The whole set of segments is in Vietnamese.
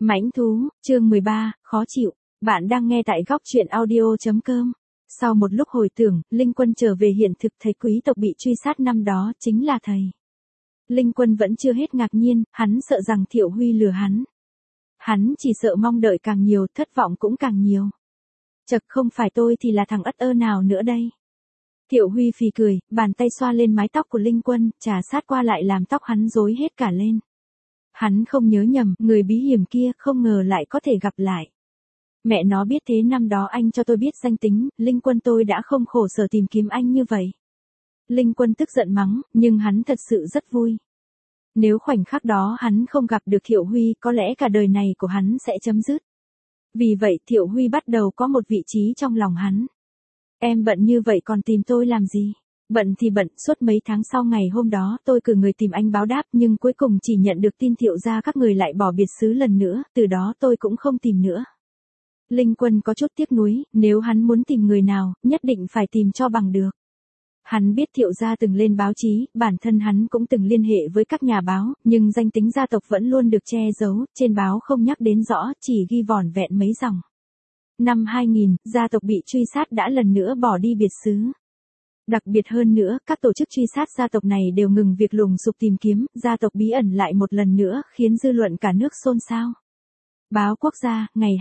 Mãnh thú, chương 13, khó chịu. Bạn đang nghe tại góc truyện audio.com. Sau một lúc hồi tưởng, Linh Quân trở về hiện thực thấy quý tộc bị truy sát năm đó chính là thầy. Linh Quân vẫn chưa hết ngạc nhiên, hắn sợ rằng Thiệu Huy lừa hắn. Hắn chỉ sợ mong đợi càng nhiều, thất vọng cũng càng nhiều. Chật, không phải tôi thì là thằng ất ơ nào nữa đây. Thiệu Huy phì cười, bàn tay xoa lên mái tóc của Linh Quân, trà sát qua lại làm tóc hắn rối hết cả lên. Hắn không nhớ nhầm, người bí hiểm kia không ngờ lại có thể gặp lại. Mẹ nó biết thế năm đó anh cho tôi biết danh tính, Linh Quân tôi đã không khổ sở tìm kiếm anh như vậy. Linh Quân tức giận mắng, nhưng hắn thật sự rất vui. Nếu khoảnh khắc đó hắn không gặp được Thiệu Huy, có lẽ cả đời này của hắn sẽ chấm dứt. Vì vậy Thiệu Huy bắt đầu có một vị trí trong lòng hắn. Em bận như vậy còn tìm tôi làm gì? Bận thì bận, suốt mấy tháng sau ngày hôm đó tôi cử người tìm anh báo đáp nhưng cuối cùng chỉ nhận được tin Thiệu gia các người lại bỏ biệt xứ lần nữa, từ đó tôi cũng không tìm nữa. Linh Quân có chút tiếc nuối, nếu hắn muốn tìm người nào, nhất định phải tìm cho bằng được. Hắn biết Thiệu gia từng lên báo chí, bản thân hắn cũng từng liên hệ với các nhà báo, nhưng danh tính gia tộc vẫn luôn được che giấu, trên báo không nhắc đến rõ, chỉ ghi vỏn vẹn mấy dòng. Năm 2000, gia tộc bị truy sát đã lần nữa bỏ đi biệt xứ. Đặc biệt hơn nữa, các tổ chức truy sát gia tộc này đều ngừng việc lùng sục tìm kiếm, gia tộc bí ẩn lại một lần nữa khiến dư luận cả nước xôn xao. Báo Quốc gia, ngày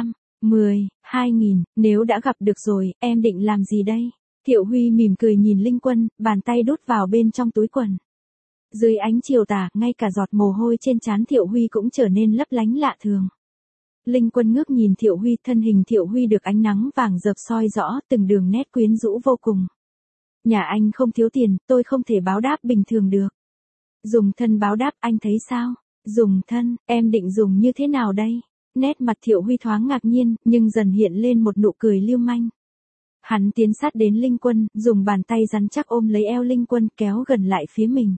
25/10/2000, nếu đã gặp được rồi, em định làm gì đây? Thiệu Huy mỉm cười nhìn Linh Quân, bàn tay đút vào bên trong túi quần. Dưới ánh chiều tà, ngay cả giọt mồ hôi trên trán Thiệu Huy cũng trở nên lấp lánh lạ thường. Linh Quân ngước nhìn Thiệu Huy, thân hình Thiệu Huy được ánh nắng vàng rực soi rõ, từng đường nét quyến rũ vô cùng. Nhà anh không thiếu tiền, tôi không thể báo đáp bình thường được. Dùng thân báo đáp, anh thấy sao? Dùng thân, em định dùng như thế nào đây? Nét mặt Thiệu Huy thoáng ngạc nhiên, nhưng dần hiện lên một nụ cười lưu manh. Hắn tiến sát đến Linh Quân, dùng bàn tay rắn chắc ôm lấy eo Linh Quân kéo gần lại phía mình.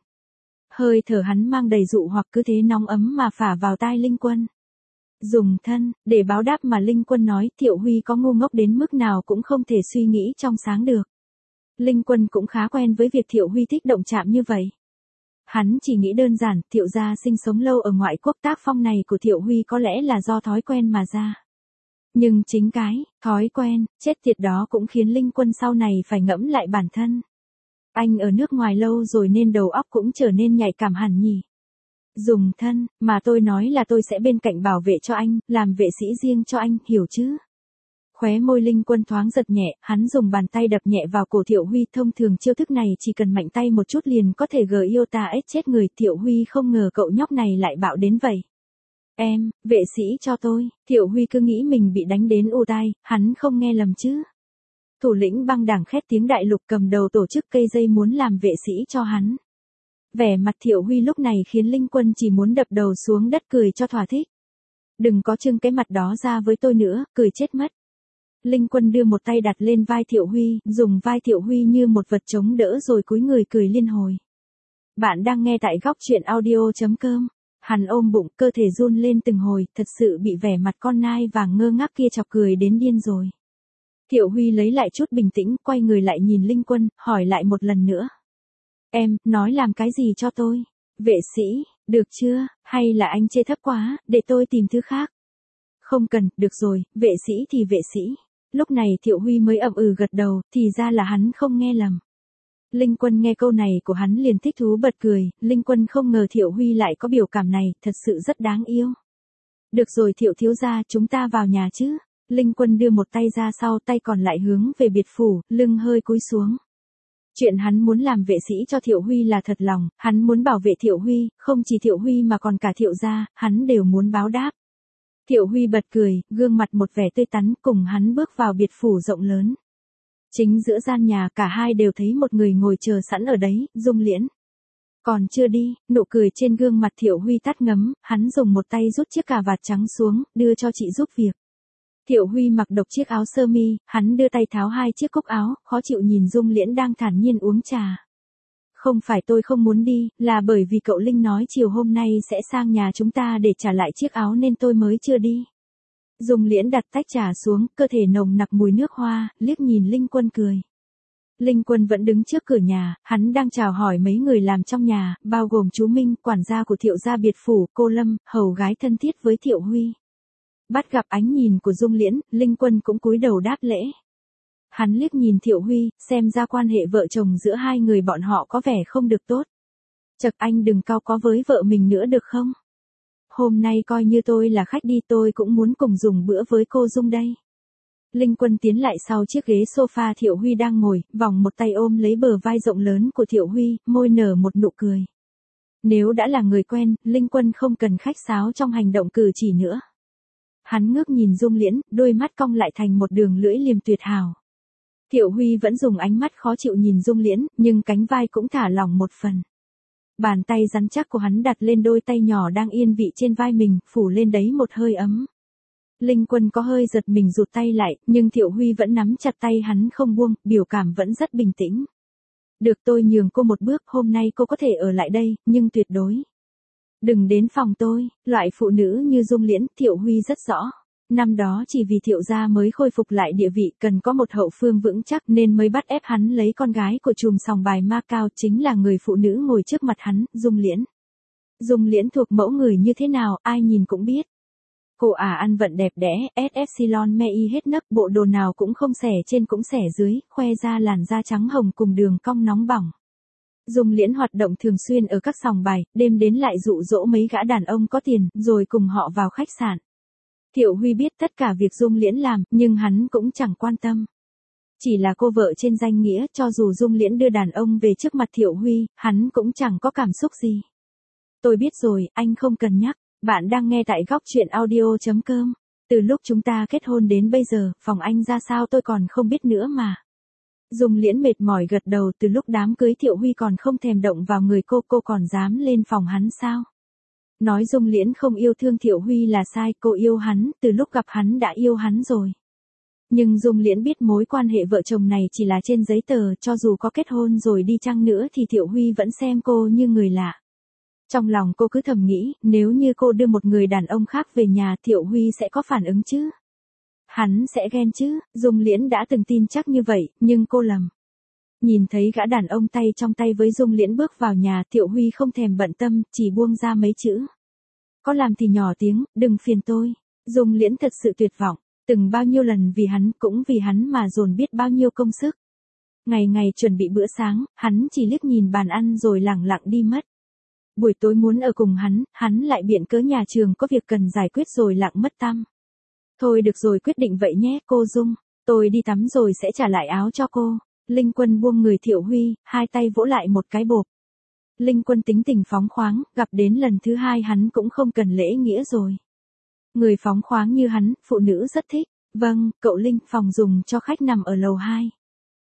Hơi thở hắn mang đầy dụ hoặc cứ thế nóng ấm mà phả vào tai Linh Quân. Dùng thân, để báo đáp mà Linh Quân nói, Thiệu Huy có ngu ngốc đến mức nào cũng không thể suy nghĩ trong sáng được. Linh Quân cũng khá quen với việc Thiệu Huy thích động chạm như vậy. Hắn chỉ nghĩ đơn giản, Thiệu gia sinh sống lâu ở ngoại quốc, tác phong này của Thiệu Huy có lẽ là do thói quen mà ra. Nhưng chính cái thói quen, chết tiệt đó cũng khiến Linh Quân sau này phải ngẫm lại bản thân. Anh ở nước ngoài lâu rồi nên đầu óc cũng trở nên nhạy cảm hẳn nhỉ. Dùng thân, mà tôi nói là tôi sẽ bên cạnh bảo vệ cho anh, làm vệ sĩ riêng cho anh, hiểu chứ? Khóe môi Linh Quân thoáng giật nhẹ, hắn dùng bàn tay đập nhẹ vào cổ Thiệu Huy, thông thường chiêu thức này chỉ cần mạnh tay một chút liền có thể gờ yêu ta ếch chết người. Thiệu Huy không ngờ cậu nhóc này lại bạo đến vậy. Em, vệ sĩ cho tôi. Thiệu Huy cứ nghĩ mình bị đánh đến ù tai, hắn không nghe lầm chứ. Thủ lĩnh băng đảng khét tiếng đại lục cầm đầu tổ chức cây dây muốn làm vệ sĩ cho hắn. Vẻ mặt Thiệu Huy lúc này khiến Linh Quân chỉ muốn đập đầu xuống đất cười cho thỏa thích. Đừng có trưng cái mặt đó ra với tôi nữa, cười chết mất. Linh Quân đưa một tay đặt lên vai Thiệu Huy, dùng vai Thiệu Huy như một vật chống đỡ rồi cúi người cười liên hồi. Bạn đang nghe tại góc truyện audio.com. Hắn ôm bụng, cơ thể run lên từng hồi, thật sự bị vẻ mặt con nai vàng ngơ ngác kia chọc cười đến điên rồi. Thiệu Huy lấy lại chút bình tĩnh, quay người lại nhìn Linh Quân, hỏi lại một lần nữa. Em, nói làm cái gì cho tôi? Vệ sĩ, được chưa, hay là anh chê thấp quá, để tôi tìm thứ khác? Không cần, được rồi, vệ sĩ thì vệ sĩ. Lúc này Thiệu Huy mới ậm ừ gật đầu, thì ra là hắn không nghe lầm. Linh Quân nghe câu này của hắn liền thích thú bật cười, Linh Quân không ngờ Thiệu Huy lại có biểu cảm này, thật sự rất đáng yêu. Được rồi Thiệu thiếu gia, chúng ta vào nhà chứ. Linh Quân đưa một tay ra sau, tay còn lại hướng về biệt phủ, lưng hơi cúi xuống. Chuyện hắn muốn làm vệ sĩ cho Thiệu Huy là thật lòng, hắn muốn bảo vệ Thiệu Huy, không chỉ Thiệu Huy mà còn cả Thiệu gia, hắn đều muốn báo đáp. Thiệu Huy bật cười, gương mặt một vẻ tươi tắn, cùng hắn bước vào biệt phủ rộng lớn. Chính giữa gian nhà cả hai đều thấy một người ngồi chờ sẵn ở đấy, Dung Liễn. Còn chưa đi, nụ cười trên gương mặt Thiệu Huy tắt ngấm, hắn dùng một tay rút chiếc cà vạt trắng xuống, đưa cho chị giúp việc. Thiệu Huy mặc độc chiếc áo sơ mi, hắn đưa tay tháo hai chiếc cúc áo, khó chịu nhìn Dung Liễn đang thản nhiên uống trà. Không phải tôi không muốn đi, là bởi vì cậu Linh nói chiều hôm nay sẽ sang nhà chúng ta để trả lại chiếc áo nên tôi mới chưa đi. Dung Liễn đặt tách trà xuống, cơ thể nồng nặc mùi nước hoa, liếc nhìn Linh Quân cười. Linh Quân vẫn đứng trước cửa nhà, hắn đang chào hỏi mấy người làm trong nhà, bao gồm chú Minh, quản gia của Thiệu gia biệt phủ, cô Lâm, hầu gái thân thiết với Thiệu Huy. Bắt gặp ánh nhìn của Dung Liễn, Linh Quân cũng cúi đầu đáp lễ. Hắn liếc nhìn Thiệu Huy, xem ra quan hệ vợ chồng giữa hai người bọn họ có vẻ không được tốt. Chật, anh đừng cau có với vợ mình nữa được không? Hôm nay coi như tôi là khách đi, tôi cũng muốn cùng dùng bữa với cô Dung đây. Linh Quân tiến lại sau chiếc ghế sofa Thiệu Huy đang ngồi, vòng một tay ôm lấy bờ vai rộng lớn của Thiệu Huy, môi nở một nụ cười. Nếu đã là người quen, Linh Quân không cần khách sáo trong hành động cử chỉ nữa. Hắn ngước nhìn Dung Liễn, đôi mắt cong lại thành một đường lưỡi liềm tuyệt hảo. Thiệu Huy vẫn dùng ánh mắt khó chịu nhìn Dung Liễn, nhưng cánh vai cũng thả lỏng một phần. Bàn tay rắn chắc của hắn đặt lên đôi tay nhỏ đang yên vị trên vai mình, phủ lên đấy một hơi ấm. Linh Quân có hơi giật mình rụt tay lại, nhưng Thiệu Huy vẫn nắm chặt tay hắn không buông, biểu cảm vẫn rất bình tĩnh. Được, tôi nhường cô một bước, hôm nay cô có thể ở lại đây, nhưng tuyệt đối đừng đến phòng tôi. Loại phụ nữ như Dung Liễn, Thiệu Huy rất rõ. Năm đó chỉ vì Thiệu gia mới khôi phục lại địa vị, cần có một hậu phương vững chắc nên mới bắt ép hắn lấy con gái của trùm sòng bài Ma Cao, chính là người phụ nữ ngồi trước mặt hắn, Dung Liễn. Dung Liễn thuộc mẫu người như thế nào, ai nhìn cũng biết. Cô ăn vận đẹp đẽ, epsilon me y hết nấc, bộ đồ nào cũng không xẻ trên cũng xẻ dưới, khoe ra làn da trắng hồng cùng đường cong nóng bỏng. Dung Liễn hoạt động thường xuyên ở các sòng bài, đêm đến lại dụ dỗ mấy gã đàn ông có tiền, rồi cùng họ vào khách sạn. Thiệu Huy biết tất cả việc Dung Liễn làm, nhưng hắn cũng chẳng quan tâm. Chỉ là cô vợ trên danh nghĩa, cho dù Dung Liễn đưa đàn ông về trước mặt Thiệu Huy, hắn cũng chẳng có cảm xúc gì. Tôi biết rồi, anh không cần nhắc. Bạn đang nghe tại góc truyện audio.com. Từ lúc chúng ta kết hôn đến bây giờ, phòng anh ra sao tôi còn không biết nữa mà. Dung Liễn mệt mỏi gật đầu, từ lúc đám cưới Thiệu Huy còn không thèm động vào người cô còn dám lên phòng hắn sao? Nói Dung Liễn không yêu thương Thiệu Huy là sai, cô yêu hắn, từ lúc gặp hắn đã yêu hắn rồi. Nhưng Dung Liễn biết mối quan hệ vợ chồng này chỉ là trên giấy tờ, cho dù có kết hôn rồi đi chăng nữa thì Thiệu Huy vẫn xem cô như người lạ. Trong lòng cô cứ thầm nghĩ, nếu như cô đưa một người đàn ông khác về nhà, Thiệu Huy sẽ có phản ứng chứ? Hắn sẽ ghen chứ? Dung Liễn đã từng tin chắc như vậy, nhưng cô lầm. Nhìn thấy gã đàn ông tay trong tay với Dung Liễn bước vào nhà, Thiệu Huy không thèm bận tâm, chỉ buông ra mấy chữ. Có làm thì nhỏ tiếng, đừng phiền tôi. Dung Liễn thật sự tuyệt vọng, từng bao nhiêu lần vì hắn, cũng vì hắn mà dồn biết bao nhiêu công sức. Ngày ngày chuẩn bị bữa sáng, hắn chỉ liếc nhìn bàn ăn rồi lẳng lặng đi mất. Buổi tối muốn ở cùng hắn lại biện cớ nhà trường có việc cần giải quyết rồi lặng mất tăm. Thôi được rồi, quyết định vậy nhé cô Dung, tôi đi tắm rồi sẽ trả lại áo cho cô. Linh Quân buông người Thiệu Huy, hai tay vỗ lại một cái bộp. Linh Quân tính tình phóng khoáng, gặp đến lần thứ hai hắn cũng không cần lễ nghĩa rồi. Người phóng khoáng như hắn, phụ nữ rất thích. Vâng, cậu Linh, phòng dùng cho khách nằm ở lầu 2.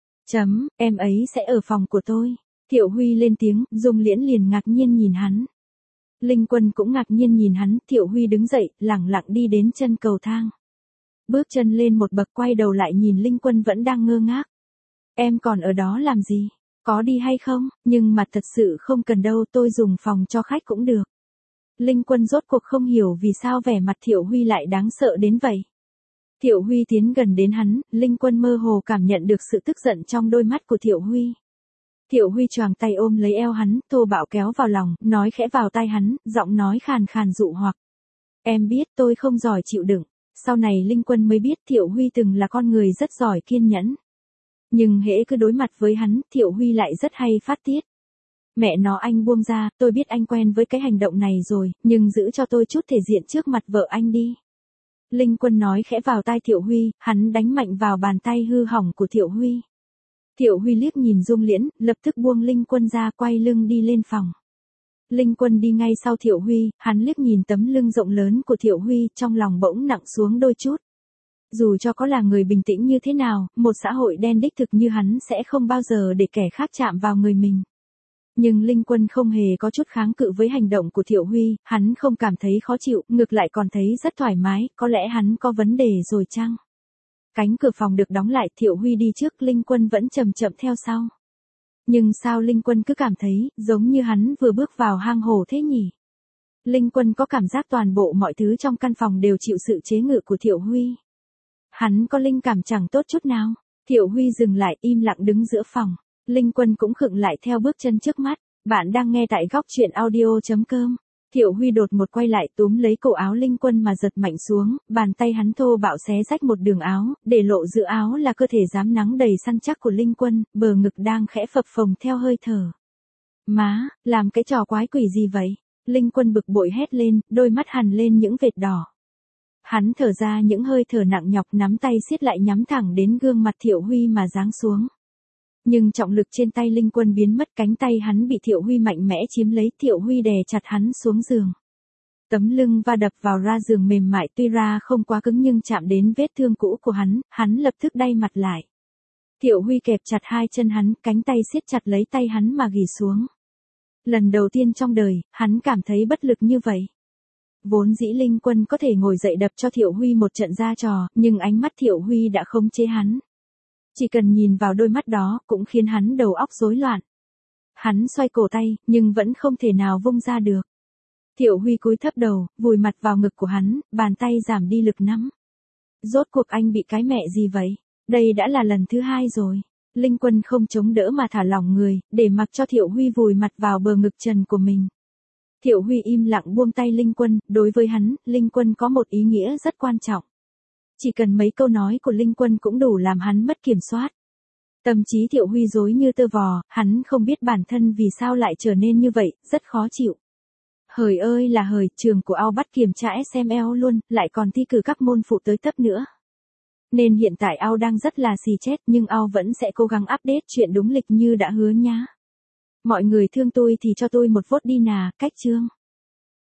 Em ấy sẽ ở phòng của tôi. Thiệu Huy lên tiếng, Dung Liễn liền ngạc nhiên nhìn hắn. Linh Quân cũng ngạc nhiên nhìn hắn, Thiệu Huy đứng dậy, lẳng lặng đi đến chân cầu thang. Bước chân lên một bậc, quay đầu lại nhìn Linh Quân vẫn đang ngơ ngác. Em còn ở đó làm gì? Có đi hay không? Nhưng mà thật sự không cần đâu, tôi dùng phòng cho khách cũng được. Linh Quân rốt cuộc không hiểu vì sao vẻ mặt Thiệu Huy lại đáng sợ đến vậy. Thiệu Huy tiến gần đến hắn, Linh Quân mơ hồ cảm nhận được sự tức giận trong đôi mắt của Thiệu Huy. Thiệu Huy choàng tay ôm lấy eo hắn, thô bạo kéo vào lòng, nói khẽ vào tai hắn, giọng nói khàn khàn dụ hoặc. Em biết tôi không giỏi chịu đựng. Sau này Linh Quân mới biết Thiệu Huy từng là con người rất giỏi kiên nhẫn. Nhưng hễ cứ đối mặt với hắn, Thiệu Huy lại rất hay phát tiết. Mẹ nó, anh buông ra, tôi biết anh quen với cái hành động này rồi, nhưng giữ cho tôi chút thể diện trước mặt vợ anh đi. Linh Quân nói khẽ vào tai Thiệu Huy, hắn đánh mạnh vào bàn tay hư hỏng của Thiệu Huy. Thiệu Huy liếc nhìn Dung Liễn, lập tức buông Linh Quân ra, quay lưng đi lên phòng. Linh Quân đi ngay sau Thiệu Huy, hắn liếc nhìn tấm lưng rộng lớn của Thiệu Huy, trong lòng bỗng nặng xuống đôi chút. Dù cho có là người bình tĩnh như thế nào, một xã hội đen đích thực như hắn sẽ không bao giờ để kẻ khác chạm vào người mình. Nhưng Linh Quân không hề có chút kháng cự với hành động của Thiệu Huy, hắn không cảm thấy khó chịu, ngược lại còn thấy rất thoải mái, có lẽ hắn có vấn đề rồi chăng? Cánh cửa phòng được đóng lại, Thiệu Huy đi trước, Linh Quân vẫn chậm chậm theo sau. Nhưng sao Linh Quân cứ cảm thấy, giống như hắn vừa bước vào hang hổ thế nhỉ? Linh Quân có cảm giác toàn bộ mọi thứ trong căn phòng đều chịu sự chế ngự của Thiệu Huy. Hắn có linh cảm chẳng tốt chút nào. Thiệu Huy dừng lại im lặng đứng giữa phòng. Linh Quân cũng khựng lại theo bước chân trước mắt. Bạn đang nghe tại góc truyện audio.com. Thiệu Huy đột một quay lại túm lấy cổ áo Linh Quân mà giật mạnh xuống, bàn tay hắn thô bạo xé rách một đường áo, để lộ giữa áo là cơ thể rám nắng đầy săn chắc của Linh Quân, bờ ngực đang khẽ phập phồng theo hơi thở. Má, làm cái trò quái quỷ gì vậy? Linh Quân bực bội hét lên, đôi mắt hằn lên những vệt đỏ. Hắn thở ra những hơi thở nặng nhọc, nắm tay siết lại nhắm thẳng đến gương mặt Thiệu Huy mà giáng xuống. Nhưng trọng lực trên tay Linh Quân biến mất, cánh tay hắn bị Thiệu Huy mạnh mẽ chiếm lấy, Thiệu Huy đè chặt hắn xuống giường. Tấm lưng va đập vào ra giường mềm mại, tuy ra không quá cứng nhưng chạm đến vết thương cũ của hắn lập tức đay mặt lại. Thiệu Huy kẹp chặt hai chân hắn, cánh tay siết chặt lấy tay hắn mà ghì xuống. Lần đầu tiên trong đời, hắn cảm thấy bất lực như vậy. Vốn dĩ Linh Quân có thể ngồi dậy đập cho Thiệu Huy một trận ra trò, nhưng ánh mắt Thiệu Huy đã khống chế hắn. Chỉ cần nhìn vào đôi mắt đó cũng khiến hắn đầu óc rối loạn. Hắn xoay cổ tay, nhưng vẫn không thể nào vung ra được. Thiệu Huy cúi thấp đầu, vùi mặt vào ngực của hắn, bàn tay giảm đi lực nắm. Rốt cuộc anh bị cái mẹ gì vậy? Đây đã là lần thứ hai rồi. Linh Quân không chống đỡ mà thả lỏng người, để mặc cho Thiệu Huy vùi mặt vào bờ ngực trần của mình. Thiệu Huy im lặng buông tay Linh Quân, đối với hắn, Linh Quân có một ý nghĩa rất quan trọng. Chỉ cần mấy câu nói của Linh Quân cũng đủ làm hắn mất kiểm soát. Tâm trí Thiệu Huy rối như tơ vò, hắn không biết bản thân vì sao lại trở nên như vậy, rất khó chịu. Hời ơi là hời, trường của ao bắt kiểm tra SML luôn, lại còn thi cử các môn phụ tới tấp nữa. Nên hiện tại ao đang rất là xì chết, nhưng ao vẫn sẽ cố gắng update chuyện đúng lịch như đã hứa nhá. Mọi người thương tôi thì cho tôi một vote đi nà, cách chương.